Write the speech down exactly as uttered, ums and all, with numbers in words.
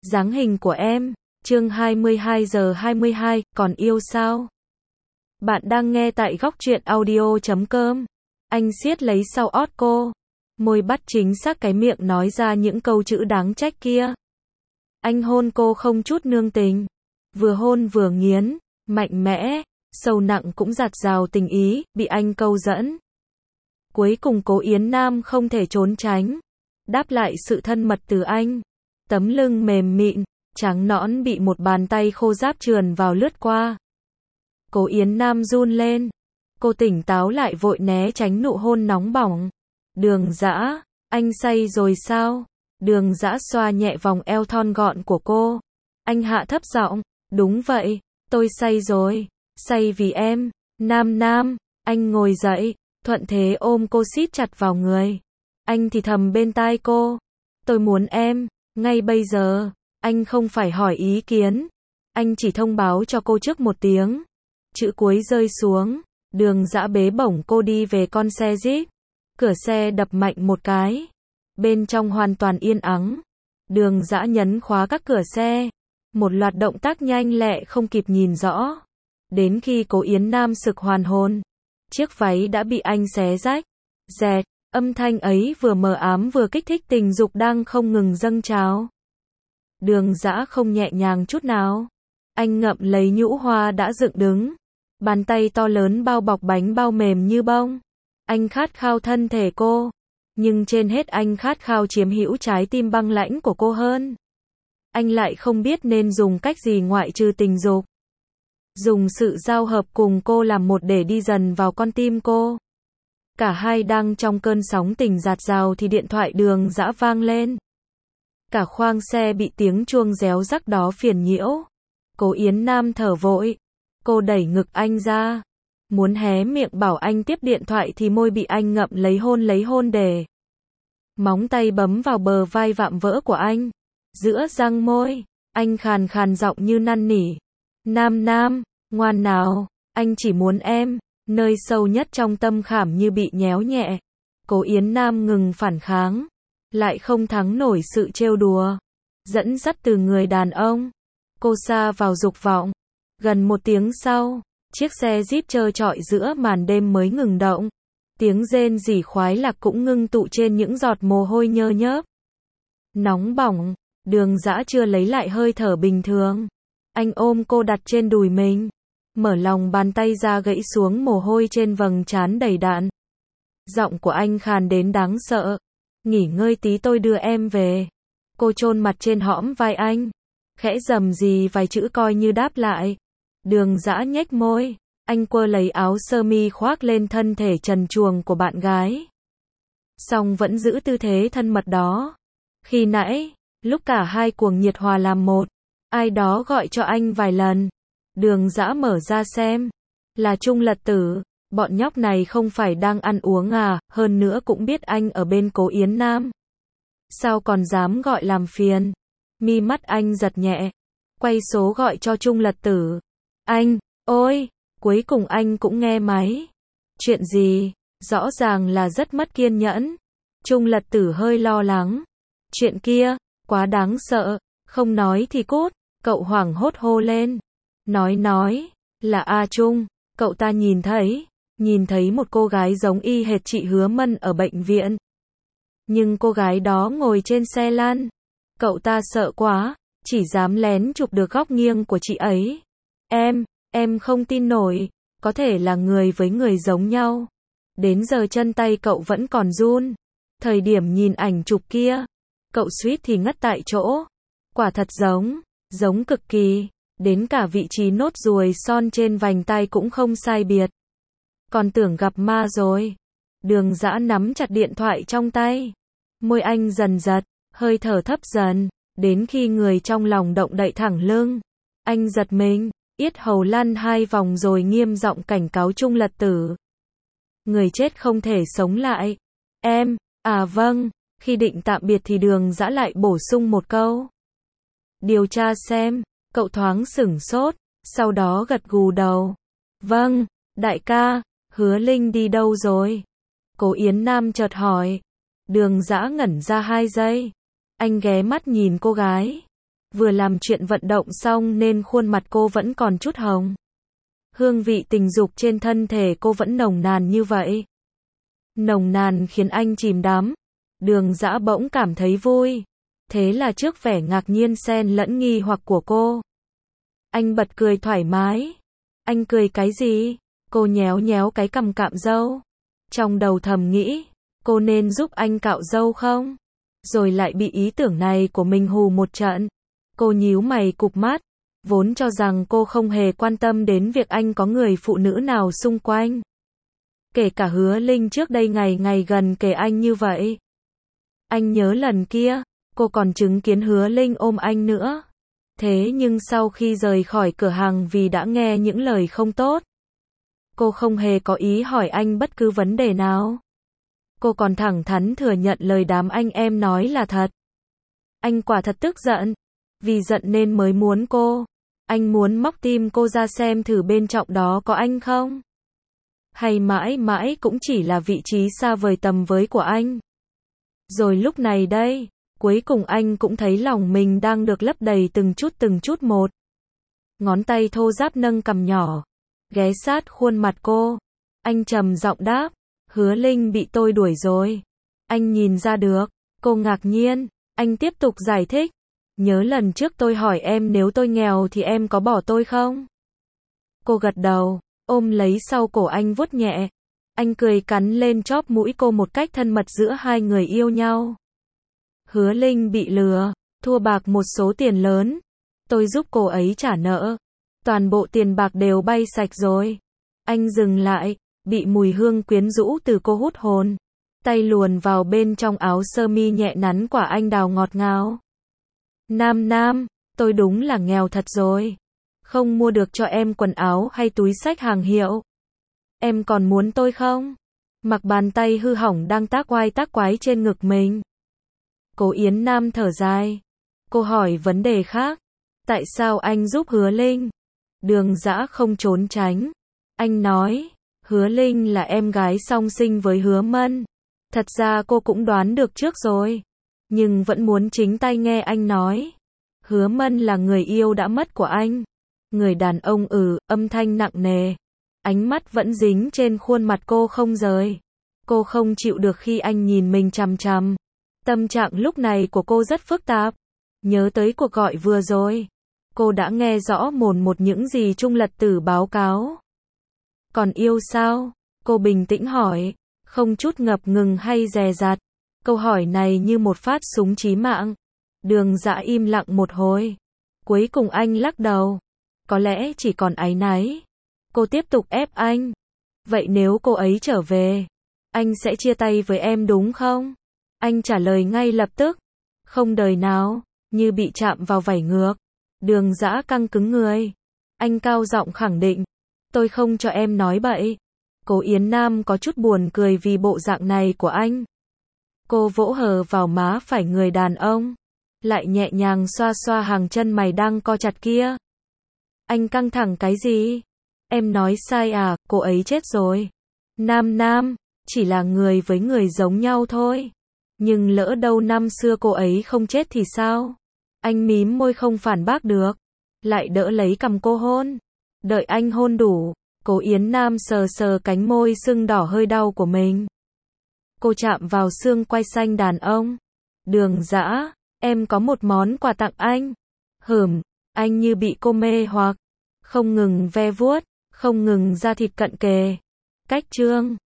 Dáng hình của em. Chương hai mươi hai giờ hai mươi hai, còn yêu sao? Bạn đang nghe tại góc truyện audio chấm com. Anh siết lấy sau ót cô. Môi bắt chính xác cái miệng nói ra những câu chữ đáng trách kia. Anh hôn cô không chút nương tình. Vừa hôn vừa nghiến, mạnh mẽ, sâu nặng cũng dạt dào tình ý, bị anh câu dẫn. Cuối cùng Cố Yến Nam không thể trốn tránh. Đáp lại sự thân mật từ anh. Tấm lưng mềm mịn, trắng nõn bị một bàn tay khô ráp trườn vào lướt qua. Cố Yến Nam run lên. Cô tỉnh táo lại vội né tránh nụ hôn nóng bỏng. Đường Dã, anh say rồi sao? Đường Dã xoa nhẹ vòng eo thon gọn của cô. Anh hạ thấp giọng, đúng vậy, tôi say rồi, say vì em. Nam Nam, anh ngồi dậy, thuận thế ôm cô siết chặt vào người. Anh thì thầm bên tai cô, tôi muốn em, ngay bây giờ. Anh không phải hỏi ý kiến, anh chỉ thông báo cho cô trước một tiếng. Chữ cuối rơi xuống, Đường Dã bế bổng cô đi về con xe Jeep. Cửa xe đập mạnh một cái. Bên trong hoàn toàn yên ắng. Đường Dã nhấn khóa các cửa xe. Một loạt động tác nhanh lẹ không kịp nhìn rõ. Đến khi Cố Yến Nam sực hoàn hồn, chiếc váy đã bị anh xé rách. Dẹt, âm thanh ấy vừa mờ ám vừa kích thích tình dục đang không ngừng dâng trào. Đường Dã không nhẹ nhàng chút nào. Anh ngậm lấy nhũ hoa đã dựng đứng. Bàn tay to lớn bao bọc bánh bao mềm như bông. Anh khát khao thân thể cô. Nhưng trên hết anh khát khao chiếm hữu trái tim băng lãnh của cô hơn. Anh lại không biết nên dùng cách gì ngoại trừ tình dục. Dùng sự giao hợp cùng cô làm một để đi dần vào con tim cô. Cả hai đang trong cơn sóng tình dạt dào thì điện thoại Đường Dã vang lên. Cả khoang xe bị tiếng chuông réo rắc đó phiền nhiễu. Cố Yến Nam thở vội. Cô đẩy ngực anh ra. Muốn hé miệng bảo anh tiếp điện thoại thì môi bị anh ngậm lấy hôn lấy hôn để. Móng tay bấm vào bờ vai vạm vỡ của anh. Giữa răng môi, anh khàn khàn giọng như năn nỉ. Nam Nam, ngoan nào, anh chỉ muốn em. Nơi sâu nhất trong tâm khảm như bị nhéo nhẹ. Cố Yến Nam ngừng phản kháng. Lại không thắng nổi sự trêu đùa. Dẫn dắt từ người đàn ông. Cô sa vào dục vọng. Gần một tiếng sau, chiếc xe Jeep trơ trọi giữa màn đêm mới ngừng động. Tiếng rên rỉ khoái lạc cũng ngưng tụ trên những giọt mồ hôi nhơ nhớp. Nóng bỏng, Đường Dã chưa lấy lại hơi thở bình thường. Anh ôm cô đặt trên đùi mình. Mở lòng bàn tay ra gãy xuống mồ hôi trên vầng trán đầy đạn. Giọng của anh khàn đến đáng sợ. Nghỉ ngơi tí tôi đưa em về. Cô chôn mặt trên hõm vai anh. Khẽ rầm rì vài chữ coi như đáp lại. Đường Dã nhếch môi. Anh quơ lấy áo sơ mi khoác lên thân thể trần truồng của bạn gái. Song vẫn giữ tư thế thân mật đó. Khi nãy, lúc cả hai cuồng nhiệt hòa làm một, ai đó gọi cho anh vài lần. Đường Dã mở ra xem. Là Trung Lật Tử. Bọn nhóc này không phải đang ăn uống à, hơn nữa cũng biết anh ở bên Cố Yến Nam. Sao còn dám gọi làm phiền? Mi mắt anh giật nhẹ. Quay số gọi cho Trung Lật Tử. Anh, ôi, cuối cùng anh cũng nghe máy. Chuyện gì? Rõ ràng là rất mất kiên nhẫn. Trung Lật Tử hơi lo lắng. Chuyện kia, quá đáng sợ, không nói thì cút. Cậu hoảng hốt hô lên. Nói nói, là A Trung, cậu ta nhìn thấy, nhìn thấy một cô gái giống y hệt chị Hứa Mân ở bệnh viện. Nhưng cô gái đó ngồi trên xe lăn. Cậu ta sợ quá, chỉ dám lén chụp được góc nghiêng của chị ấy. Em, em không tin nổi, có thể là người với người giống nhau. Đến giờ chân tay cậu vẫn còn run. Thời điểm nhìn ảnh chụp kia, cậu suýt thì ngất tại chỗ. Quả thật giống, giống cực kỳ. Đến cả vị trí nốt ruồi son trên vành tai cũng không sai biệt. Còn tưởng gặp ma rồi. Đường Dã nắm chặt điện thoại trong tay. Môi anh dần giật, hơi thở thấp dần. Đến khi người trong lòng động đậy thẳng lưng. Anh giật mình, yết hầu lăn hai vòng rồi nghiêm giọng cảnh cáo Trung Lật Tử. Người chết không thể sống lại. Em, à vâng. Khi định tạm biệt thì Đường Dã lại bổ sung một câu. Điều tra xem. Cậu thoáng sửng sốt, sau đó gật gù đầu. Vâng, đại ca, Hứa Linh đi đâu rồi? Cố Yến Nam chợt hỏi. Đường Dã ngẩn ra hai giây. Anh ghé mắt nhìn cô gái. Vừa làm chuyện vận động xong nên khuôn mặt cô vẫn còn chút hồng. Hương vị tình dục trên thân thể cô vẫn nồng nàn như vậy. Nồng nàn khiến anh chìm đắm. Đường Dã bỗng cảm thấy vui. Thế là trước vẻ ngạc nhiên xen lẫn nghi hoặc của cô, anh bật cười thoải mái. Anh cười cái gì? Cô nhéo nhéo cái cằm cạo râu. Trong đầu thầm nghĩ, cô nên giúp anh cạo râu không? Rồi lại bị ý tưởng này của mình hù một trận. Cô nhíu mày cụp mắt, vốn cho rằng cô không hề quan tâm đến việc anh có người phụ nữ nào xung quanh. Kể cả Hứa Linh trước đây ngày ngày gần kề anh như vậy. Anh nhớ lần kia, cô còn chứng kiến Hứa Linh ôm anh nữa. Thế nhưng sau khi rời khỏi cửa hàng vì đã nghe những lời không tốt, cô không hề có ý hỏi anh bất cứ vấn đề nào. Cô còn thẳng thắn thừa nhận lời đám anh em nói là thật. Anh quả thật tức giận. Vì giận nên mới muốn cô. Anh muốn móc tim cô ra xem thử bên trong đó có anh không? Hay mãi mãi cũng chỉ là vị trí xa vời tầm với của anh? Rồi lúc này đây, cuối cùng anh cũng thấy lòng mình đang được lấp đầy từng chút từng chút một. Ngón tay thô ráp nâng cằm nhỏ, ghé sát khuôn mặt cô. Anh trầm giọng đáp, Hứa Linh bị tôi đuổi rồi. Anh nhìn ra được. Cô ngạc nhiên. Anh tiếp tục giải thích. Nhớ lần trước tôi hỏi em nếu tôi nghèo thì em có bỏ tôi không? Cô gật đầu, ôm lấy sau cổ anh vuốt nhẹ. Anh cười cắn lên chóp mũi cô một cách thân mật giữa hai người yêu nhau. Hứa Linh bị lừa, thua bạc một số tiền lớn. Tôi giúp cô ấy trả nợ. Toàn bộ tiền bạc đều bay sạch rồi. Anh dừng lại, bị mùi hương quyến rũ từ cô hút hồn. Tay luồn vào bên trong áo sơ mi nhẹ nắn quả anh đào ngọt ngào. Nam Nam, tôi đúng là nghèo thật rồi. Không mua được cho em quần áo hay túi xách hàng hiệu. Em còn muốn tôi không? Mặc bàn tay hư hỏng đang tác oai tác quái trên ngực mình. Cố Yến Nam thở dài. Cô hỏi vấn đề khác. Tại sao anh giúp Hứa Linh? Đường Dã không trốn tránh. Anh nói, Hứa Linh là em gái song sinh với Hứa Mân. Thật ra cô cũng đoán được trước rồi. Nhưng vẫn muốn chính tay nghe anh nói. Hứa Mân là người yêu đã mất của anh. Người đàn ông ừ, âm thanh nặng nề. Ánh mắt vẫn dính trên khuôn mặt cô không rời. Cô không chịu được khi anh nhìn mình chằm chằm. Tâm trạng lúc này của cô rất phức tạp. Nhớ tới cuộc gọi vừa rồi. Cô đã nghe rõ mồn một những gì Trung Lật Tử báo cáo. Còn yêu sao? Cô bình tĩnh hỏi. Không chút ngập ngừng hay dè dặt. Câu hỏi này như một phát súng chí mạng. Đường Dã im lặng một hồi. Cuối cùng anh lắc đầu. Có lẽ chỉ còn áy náy. Cô tiếp tục ép anh. Vậy nếu cô ấy trở về, anh sẽ chia tay với em đúng không? Anh trả lời ngay lập tức. Không đời nào, như bị chạm vào vảy ngược. Đường Dã căng cứng người. Anh cao giọng khẳng định. Tôi không cho em nói bậy. Cố Yến Nam có chút buồn cười vì bộ dạng này của anh. Cô vỗ hờ vào má phải người đàn ông. Lại nhẹ nhàng xoa xoa hàng chân mày đang co chặt kia. Anh căng thẳng cái gì? Em nói sai à, cô ấy chết rồi. Nam Nam, chỉ là người với người giống nhau thôi. Nhưng lỡ đâu năm xưa cô ấy không chết thì sao? Anh mím môi không phản bác được. Lại đỡ lấy cằm cô hôn. Đợi anh hôn đủ. Cố Yến Nam sờ sờ cánh môi sưng đỏ hơi đau của mình. Cô chạm vào xương quai xanh đàn ông. Đường Dã, em có một món quà tặng anh. Hửm, anh như bị cô mê hoặc. Không ngừng ve vuốt, không ngừng da thịt cận kề. Cách chương